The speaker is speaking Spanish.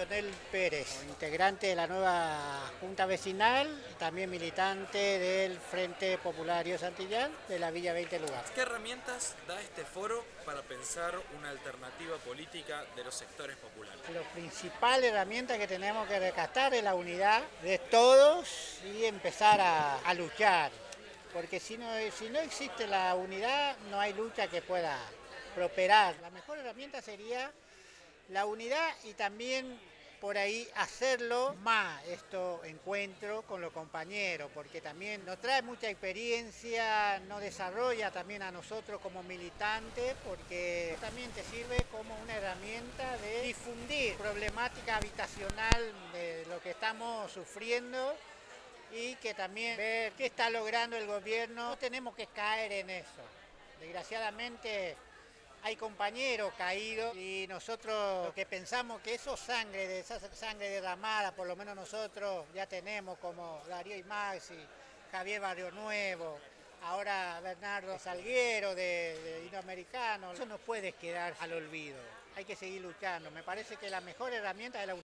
Leonel Pérez, integrante de la nueva Junta Vecinal, también militante del Frente Populario Santillán de la Villa 20 Lugar. ¿Qué herramientas da este foro para pensar una alternativa política de los sectores populares? La principal herramienta que tenemos que rescatar es la unidad de todos y empezar a luchar, porque si no existe la unidad no hay lucha que pueda prosperar. La mejor herramienta sería la unidad y también por ahí hacerlo más encuentro con los compañeros, porque también nos trae mucha experiencia, nos desarrolla también a nosotros como militantes, porque también te sirve como una herramienta de difundir problemática habitacional de lo que estamos sufriendo y que también ver qué está logrando el gobierno. No tenemos que caer en eso. Desgraciadamente hay compañeros caídos y nosotros que pensamos que esa sangre derramada, por lo menos nosotros ya tenemos, como Darío y Maxi, Javier Barrio Nuevo, ahora Bernardo Salguero de Iberoamericano, eso no puede quedar al olvido. Hay que seguir luchando. Me parece que la mejor herramienta es la